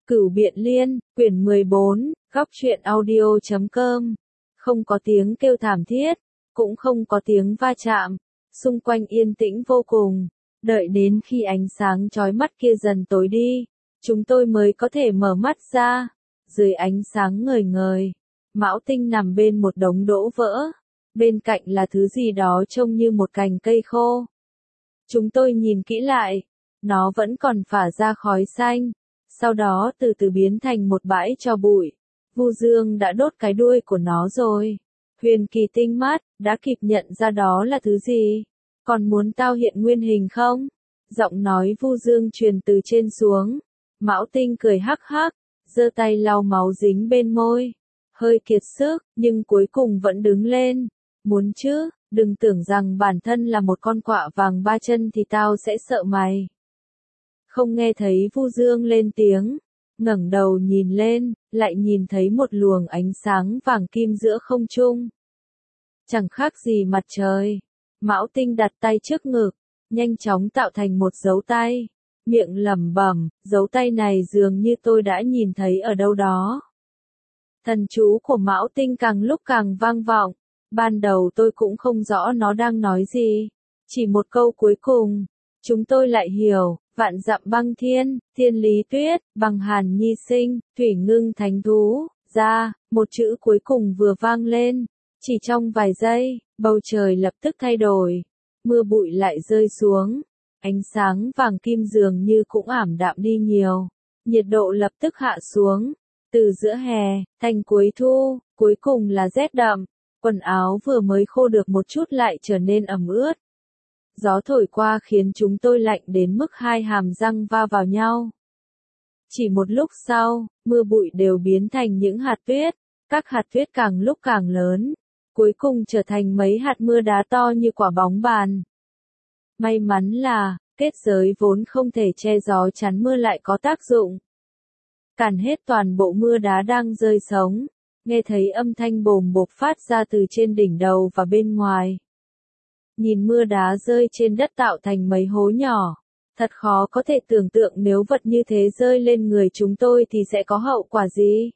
Cửu Biện Liên, quyển 14, góc truyện audio.com. Không có tiếng kêu thảm thiết, cũng không có tiếng va chạm, xung quanh yên tĩnh vô cùng. Đợi đến khi ánh sáng chói mắt kia dần tối đi, chúng tôi mới có thể mở mắt ra. Dưới ánh sáng ngời ngời, Mão Tinh nằm bên một đống đỗ vỡ, bên cạnh là thứ gì đó trông như một cành cây khô. Chúng tôi nhìn kỹ lại, nó vẫn còn phả ra khói xanh, sau đó từ từ biến thành một bãi tro bụi. Vu Dương đã đốt cái đuôi của nó rồi. Huyền Kỳ tinh mắt, đã kịp nhận ra đó là thứ gì. Còn muốn tao hiện nguyên hình không? Giọng nói Vu Dương truyền từ trên xuống. Mão Tinh cười hắc hắc, giơ tay lau máu dính bên môi. Hơi kiệt sức, nhưng cuối cùng vẫn đứng lên. Muốn chứ, đừng tưởng rằng bản thân là một con quạ vàng ba chân thì tao sẽ sợ mày. Không nghe thấy Vu Dương lên tiếng, ngẩng đầu nhìn lên, lại nhìn thấy một luồng ánh sáng vàng kim giữa không trung. Chẳng khác gì mặt trời. Mão Tinh đặt tay trước ngực, nhanh chóng tạo thành một dấu tay, miệng lẩm bẩm, dấu tay này dường như tôi đã nhìn thấy ở đâu đó. Thần chú của Mão Tinh càng lúc càng vang vọng, ban đầu tôi cũng không rõ nó đang nói gì, chỉ một câu cuối cùng, chúng tôi lại hiểu. Vạn dặm băng thiên, thiên lý tuyết, băng hàn nhi sinh, thủy ngưng thánh thú, ra, một chữ cuối cùng vừa vang lên. Chỉ trong vài giây, bầu trời lập tức thay đổi, mưa bụi lại rơi xuống, ánh sáng vàng kim dường như cũng ảm đạm đi nhiều, nhiệt độ lập tức hạ xuống, từ giữa hè, thành cuối thu, cuối cùng là rét đậm, quần áo vừa mới khô được một chút lại trở nên ẩm ướt. Gió thổi qua khiến chúng tôi lạnh đến mức hai hàm răng va vào nhau. Chỉ một lúc sau, mưa bụi đều biến thành những hạt tuyết, các hạt tuyết càng lúc càng lớn, cuối cùng trở thành mấy hạt mưa đá to như quả bóng bàn. May mắn là, kết giới vốn không thể che gió chắn mưa lại có tác dụng. Cản hết toàn bộ mưa đá đang rơi sống, nghe thấy âm thanh bồm bộp phát ra từ trên đỉnh đầu và bên ngoài. Nhìn mưa đá rơi trên đất tạo thành mấy hố nhỏ, thật khó có thể tưởng tượng nếu vật như thế rơi lên người chúng tôi thì sẽ có hậu quả gì.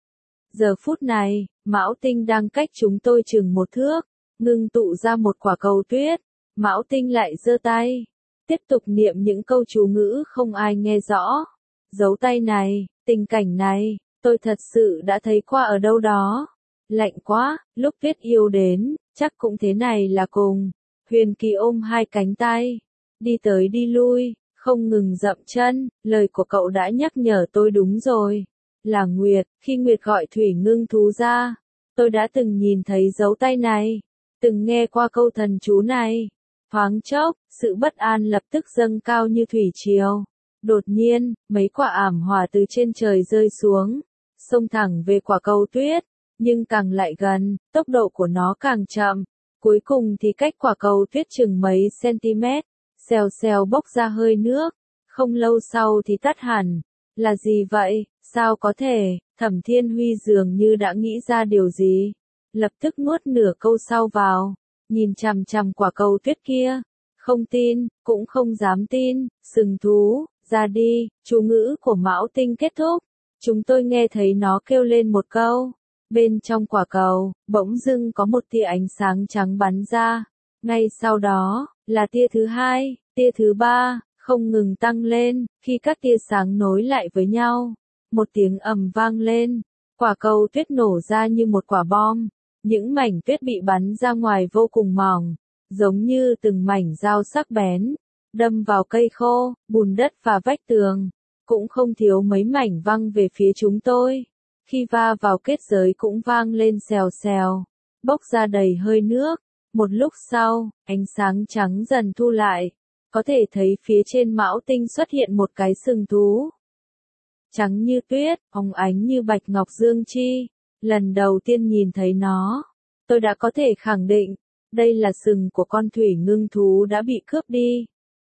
Giờ phút này, Mão Tinh đang cách chúng tôi chừng một thước, ngưng tụ ra một quả cầu tuyết. Mão Tinh lại giơ tay, tiếp tục niệm những câu chú ngữ không ai nghe rõ. Dấu tay này, tình cảnh này, tôi thật sự đã thấy qua ở đâu đó. Lạnh quá, lúc tuyết yêu đến, chắc cũng thế này là cùng. Huyền Kỳ ôm hai cánh tay, đi tới đi lui, không ngừng dậm chân, lời của cậu đã nhắc nhở tôi đúng rồi. Là Nguyệt, khi Nguyệt gọi thủy ngưng thú ra, tôi đã từng nhìn thấy dấu tay này, từng nghe qua câu thần chú này. Thoáng chốc, sự bất an lập tức dâng cao như thủy triều. Đột nhiên, mấy quả ảm hỏa từ trên trời rơi xuống, xông thẳng về quả cầu tuyết, nhưng càng lại gần, tốc độ của nó càng chậm. Cuối cùng thì cách quả cầu tuyết chừng mấy cm, xèo xèo bốc ra hơi nước, không lâu sau thì tắt hẳn. Là gì vậy, sao có thể, Thẩm Thiên Huy dường như đã nghĩ ra điều gì, lập tức nuốt nửa câu sau vào, nhìn chằm chằm quả cầu tuyết kia, không tin, cũng không dám tin, sừng thú, ra đi, chú ngữ của Mão Tinh kết thúc, chúng tôi nghe thấy nó kêu lên một câu. Bên trong quả cầu, bỗng dưng có một tia ánh sáng trắng bắn ra. Ngay sau đó, là tia thứ hai, tia thứ ba, không ngừng tăng lên. Khi các tia sáng nối lại với nhau, một tiếng ầm vang lên. Quả cầu tuyết nổ ra như một quả bom. Những mảnh tuyết bị bắn ra ngoài vô cùng mỏng, giống như từng mảnh dao sắc bén, đâm vào cây khô, bùn đất và vách tường. Cũng không thiếu mấy mảnh văng về phía chúng tôi. Khi va vào kết giới cũng vang lên xèo xèo, bốc ra đầy hơi nước. Một lúc sau, ánh sáng trắng dần thu lại, có thể thấy phía trên Mão Tinh xuất hiện một cái sừng thú. Trắng như tuyết, óng ánh như bạch ngọc dương chi. Lần đầu tiên nhìn thấy nó, tôi đã có thể khẳng định, đây là sừng của con thủy ngưng thú đã bị cướp đi.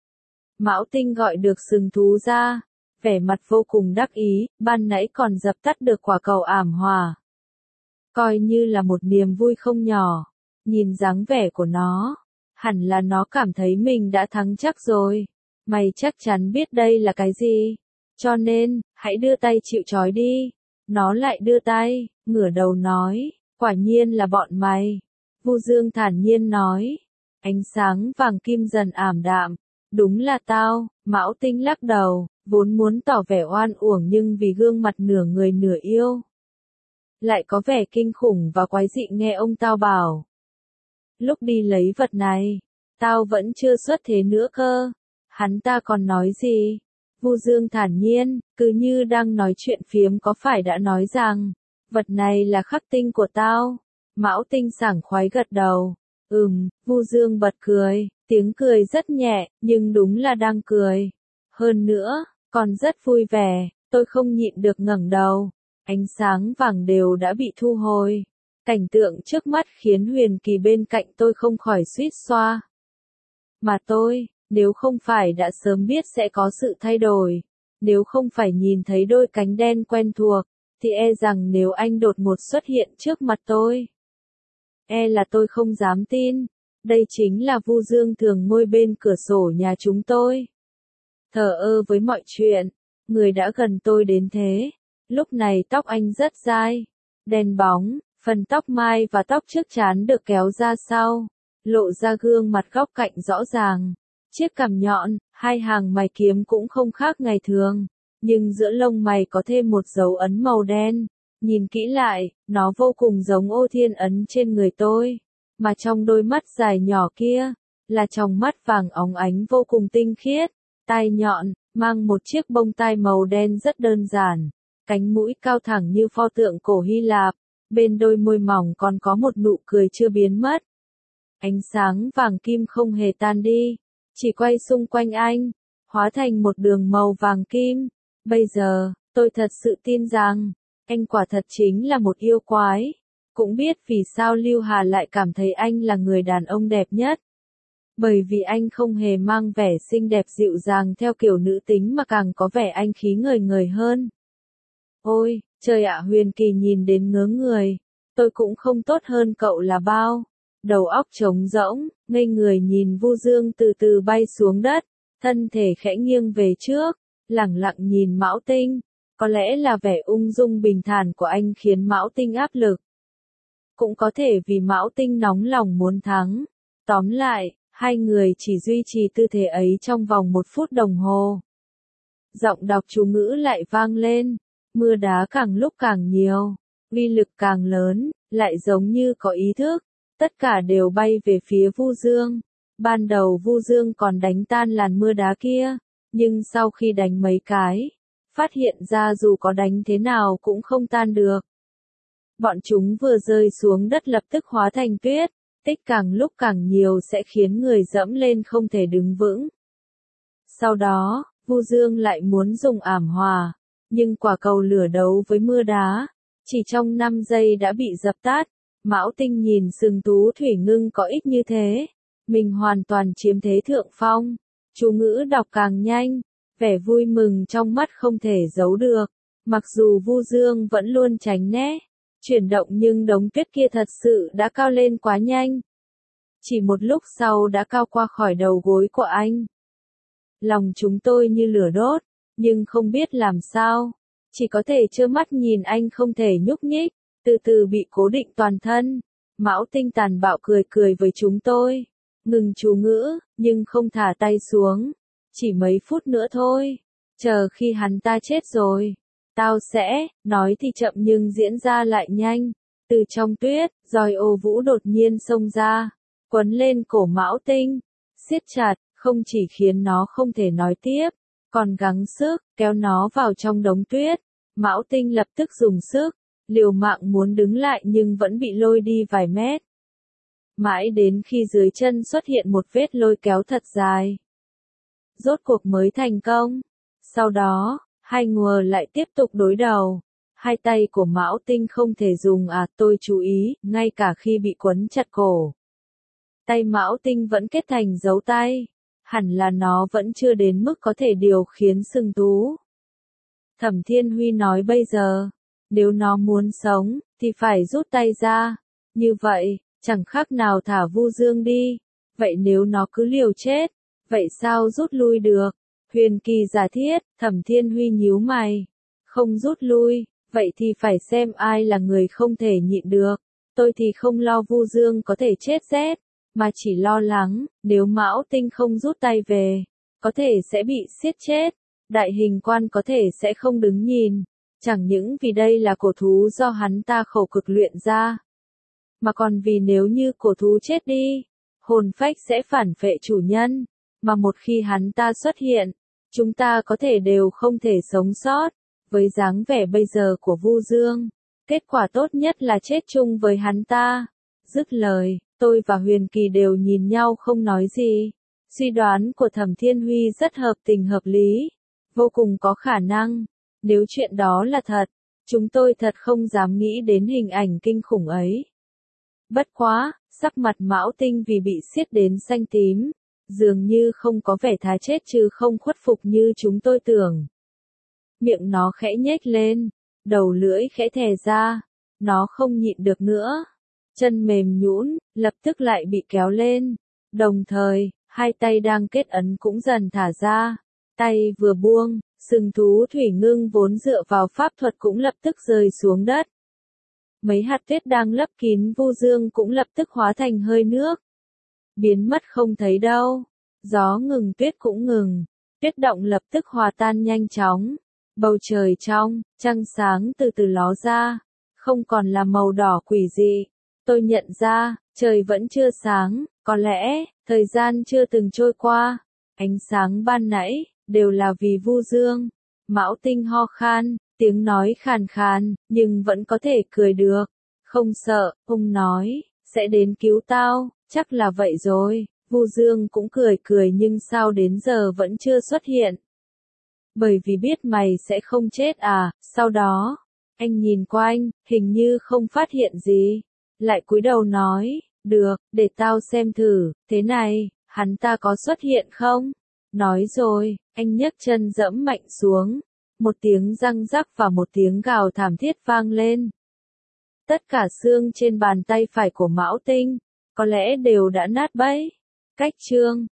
Mão Tinh gọi được sừng thú ra. Vẻ mặt vô cùng đắc ý, ban nãy còn dập tắt được quả cầu ảm hỏa. Coi như là một niềm vui không nhỏ, nhìn dáng vẻ của nó, hẳn là nó cảm thấy mình đã thắng chắc rồi. Mày chắc chắn biết đây là cái gì? Cho nên, hãy đưa tay chịu trói đi. Nó lại đưa tay, ngửa đầu nói, quả nhiên là bọn mày. Vu Dương thản nhiên nói, ánh sáng vàng kim dần ảm đạm, đúng là tao. Mão Tinh lắc đầu, vốn muốn tỏ vẻ oan uổng nhưng vì gương mặt nửa người nửa yêu lại có vẻ kinh khủng và quái dị nghe ông tao bảo. Lúc đi lấy vật này, tao vẫn chưa xuất thế nữa cơ. Hắn ta còn nói gì? Vu Dương thản nhiên, cứ như đang nói chuyện phiếm có phải đã nói rằng, vật này là khắc tinh của tao. Mão Tinh sảng khoái gật đầu. Vu Dương bật cười, tiếng cười rất nhẹ, nhưng đúng là đang cười. Hơn nữa, còn rất vui vẻ, tôi không nhịn được ngẩng đầu. Ánh sáng vàng đều đã bị thu hồi. Cảnh tượng trước mắt khiến Huyền Kỳ bên cạnh tôi không khỏi suýt xoa. Mà tôi, nếu không phải đã sớm biết sẽ có sự thay đổi, nếu không phải nhìn thấy đôi cánh đen quen thuộc, thì e rằng nếu anh đột ngột xuất hiện trước mặt tôi, e là tôi không dám tin. Đây chính là Vu Dương thường ngồi bên cửa sổ nhà chúng tôi, thờ ơ với mọi chuyện. Người đã gần tôi đến thế. Lúc này tóc anh rất dai, đen bóng, phần tóc mai và tóc trước trán được kéo ra sau, lộ ra gương mặt góc cạnh rõ ràng. Chiếc cằm nhọn, hai hàng mày kiếm cũng không khác ngày thường, nhưng giữa lông mày có thêm một dấu ấn màu đen. Nhìn kỹ lại, nó vô cùng giống ô thiên ấn trên người tôi, mà trong đôi mắt dài nhỏ kia, là tròng mắt vàng óng ánh vô cùng tinh khiết, tai nhọn, mang một chiếc bông tai màu đen rất đơn giản, cánh mũi cao thẳng như pho tượng cổ Hy Lạp, bên đôi môi mỏng còn có một nụ cười chưa biến mất. Ánh sáng vàng kim không hề tan đi, chỉ quay xung quanh anh, hóa thành một đường màu vàng kim. Bây giờ, tôi thật sự tin rằng, anh quả thật chính là một yêu quái. Cũng biết vì sao Lưu Hà lại cảm thấy anh là người đàn ông đẹp nhất. Bởi vì anh không hề mang vẻ xinh đẹp dịu dàng theo kiểu nữ tính mà càng có vẻ anh khí ngời ngời hơn. Ôi, trời ạ, Huyền Kỳ nhìn đến ngớ người. Tôi cũng không tốt hơn cậu là bao. Đầu óc trống rỗng, ngây người nhìn Vu Dương từ từ bay xuống đất, thân thể khẽ nghiêng về trước, lẳng lặng nhìn Mão Tinh. Có lẽ là vẻ ung dung bình thản của anh khiến Mão Tinh áp lực. Cũng có thể vì Mão Tinh nóng lòng muốn thắng. Tóm lại, hai người chỉ duy trì tư thế ấy trong vòng 1 phút đồng hồ. Giọng đọc chú ngữ lại vang lên, mưa đá càng lúc càng nhiều, uy lực càng lớn, lại giống như có ý thức. Tất cả đều bay về phía Vu Dương. Ban đầu Vu Dương còn đánh tan làn mưa đá kia, nhưng sau khi đánh mấy cái, phát hiện ra dù có đánh thế nào cũng không tan được. Bọn chúng vừa rơi xuống đất lập tức hóa thành tuyết, tích càng lúc càng nhiều sẽ khiến người dẫm lên không thể đứng vững. Sau đó, Vu Dương lại muốn dùng ảm hòa, nhưng quả cầu lửa đấu với mưa đá, chỉ trong 5 giây đã bị dập tắt. Mão Tinh nhìn sừng tú thủy ngưng có ít như thế, mình hoàn toàn chiếm thế thượng phong. Chú ngữ đọc càng nhanh, vẻ vui mừng trong mắt không thể giấu được. Mặc dù Vu Dương vẫn luôn tránh né, chuyển động nhưng đống tuyết kia thật sự đã cao lên quá nhanh. Chỉ một lúc sau đã cao qua khỏi đầu gối của anh. Lòng chúng tôi như lửa đốt, nhưng không biết làm sao, chỉ có thể trơ mắt nhìn anh không thể nhúc nhích, từ từ bị cố định toàn thân. Mão Tinh tàn bạo cười cười với chúng tôi, ngừng chú ngữ, nhưng không thả tay xuống. Chỉ mấy phút nữa thôi, chờ khi hắn ta chết rồi, tao sẽ, nói thì chậm nhưng diễn ra lại nhanh. Từ trong tuyết, roi ô vũ đột nhiên xông ra, quấn lên cổ Mão Tinh, siết chặt, không chỉ khiến nó không thể nói tiếp, còn gắng sức, kéo nó vào trong đống tuyết. Mão Tinh lập tức dùng sức, liều mạng muốn đứng lại nhưng vẫn bị lôi đi vài mét. Mãi đến khi dưới chân xuất hiện một vết lôi kéo thật dài, rốt cuộc mới thành công. Sau đó, hai người lại tiếp tục đối đầu. Hai tay của Mão Tinh không thể dùng tôi chú ý, ngay cả khi bị quấn chặt cổ. Tay Mão Tinh vẫn kết thành dấu tay. Hẳn là nó vẫn chưa đến mức có thể điều khiển sừng tú. Thẩm Thiên Huy nói bây giờ, nếu nó muốn sống, thì phải rút tay ra. Như vậy, chẳng khác nào thả Vu Dương đi. Vậy nếu nó cứ liều chết, vậy sao rút lui được? Huyền Kỳ giả thiết, Thẩm Thiên Huy nhíu mày. Không rút lui, vậy thì phải xem ai là người không thể nhịn được. Tôi thì không lo Vu Dương có thể chết rét, mà chỉ lo lắng, nếu Mão Tinh không rút tay về, có thể sẽ bị siết chết. Đại hình quan có thể sẽ không đứng nhìn, chẳng những vì đây là cổ thú do hắn ta khổ cực luyện ra, mà còn vì nếu như cổ thú chết đi, hồn phách sẽ phản phệ chủ nhân, mà một khi hắn ta xuất hiện, chúng ta có thể đều không thể sống sót. Với dáng vẻ bây giờ của Vu Dương, kết quả tốt nhất là chết chung với hắn ta. Dứt lời, tôi và Huyền Kỳ đều nhìn nhau không nói gì. Suy đoán của Thẩm Thiên Huy rất hợp tình hợp lý, vô cùng có khả năng. Nếu chuyện đó là thật, chúng tôi thật không dám nghĩ đến hình ảnh kinh khủng ấy. Bất quá, sắc mặt Mão Tinh vì bị siết đến xanh tím, dường như không có vẻ thà chết chứ không khuất phục như chúng tôi tưởng. Miệng nó khẽ nhếch lên, đầu lưỡi khẽ thè ra, nó không nhịn được nữa. Chân mềm nhũn, lập tức lại bị kéo lên. Đồng thời, hai tay đang kết ấn cũng dần thả ra. Tay vừa buông, sừng thú thủy ngưng vốn dựa vào pháp thuật cũng lập tức rơi xuống đất. Mấy hạt tuyết đang lấp kín Vu Dương cũng lập tức hóa thành hơi nước. Biến mất không thấy đâu. Gió ngừng tuyết cũng ngừng. Tuyết động lập tức hòa tan nhanh chóng. Bầu trời trong, trăng sáng từ từ ló ra. Không còn là màu đỏ quỷ dị. Tôi nhận ra, trời vẫn chưa sáng, có lẽ, thời gian chưa từng trôi qua. Ánh sáng ban nãy, đều là vì Vu Dương. Mão Tinh ho khan, tiếng nói khàn khàn, nhưng vẫn có thể cười được. Không sợ, ông nói, sẽ đến cứu tao, chắc là vậy rồi. Vu Dương cũng cười cười nhưng sao đến giờ vẫn chưa xuất hiện. Bởi vì biết mày sẽ không chết à, sau đó, anh nhìn quanh, hình như không phát hiện gì. Lại cúi đầu nói, được, để tao xem thử, thế này, hắn ta có xuất hiện không? Nói rồi, anh nhấc chân dẫm mạnh xuống. Một tiếng răng rắc và một tiếng gào thảm thiết vang lên. Tất cả xương trên bàn tay phải của Mão Tinh, có lẽ đều đã nát bấy. Cách chương